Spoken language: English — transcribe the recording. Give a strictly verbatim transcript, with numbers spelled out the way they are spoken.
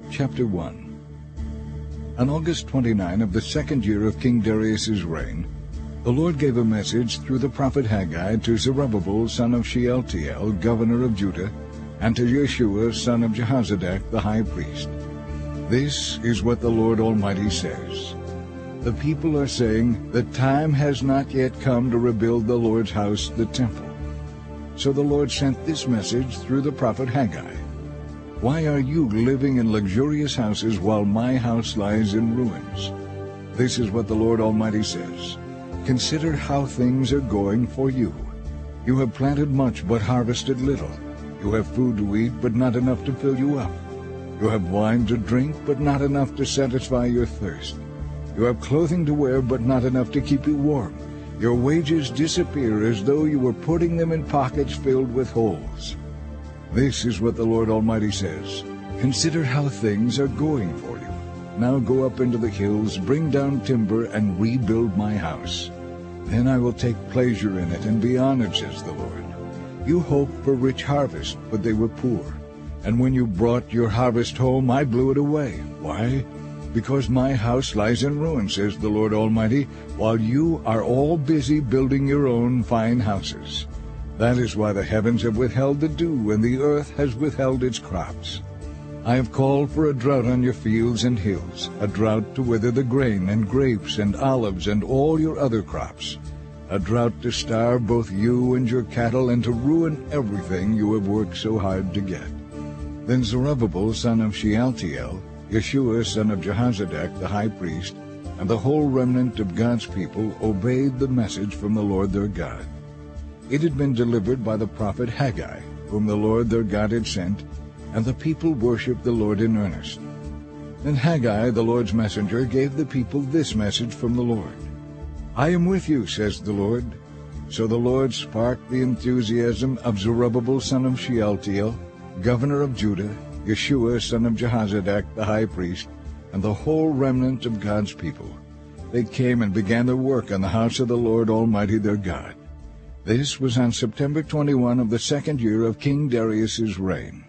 Chapter one. On August twenty-ninth of the second year of King Darius's reign, the Lord gave a message through the prophet Haggai to Zerubbabel son of Shealtiel, governor of Judah, and to Yeshua son of Jehozadak, the high priest. This is what the Lord Almighty says. The people are saying, the time has not yet come to rebuild the Lord's house, the temple. So the Lord sent this message through the prophet Haggai. Why are you living in luxurious houses while my house lies in ruins? This is what the Lord Almighty says. Consider how things are going for you. You have planted much but harvested little. You have food to eat but not enough to fill you up. You have wine to drink but not enough to satisfy your thirst. You have clothing to wear but not enough to keep you warm. Your wages disappear as though you were putting them in pockets filled with holes. This is what the Lord Almighty says. Consider how things are going for you. Now go up into the hills, bring down timber, and rebuild my house. Then I will take pleasure in it and be honored, says the Lord. You hoped for rich harvest, but they were poor. And when you brought your harvest home, I blew it away. Why? Because my house lies in ruins, says the Lord Almighty, while you are all busy building your own fine houses. That is why the heavens have withheld the dew, and the earth has withheld its crops. I have called for a drought on your fields and hills, a drought to wither the grain and grapes and olives and all your other crops, a drought to starve both you and your cattle and to ruin everything you have worked so hard to get. Then Zerubbabel son of Shealtiel, Yeshua son of Jehozadak the high priest, and the whole remnant of God's people obeyed the message from the Lord their God. It had been delivered by the prophet Haggai, whom the Lord their God had sent, and the people worshipped the Lord in earnest. Then Haggai, the Lord's messenger, gave the people this message from the Lord. I am with you, says the Lord. So the Lord sparked the enthusiasm of Zerubbabel son of Shealtiel, governor of Judah, Yeshua son of Jehozadak the high priest, and the whole remnant of God's people. They came and began their work on the house of the Lord Almighty their God. This was on September twenty-first of the second year of King Darius's reign.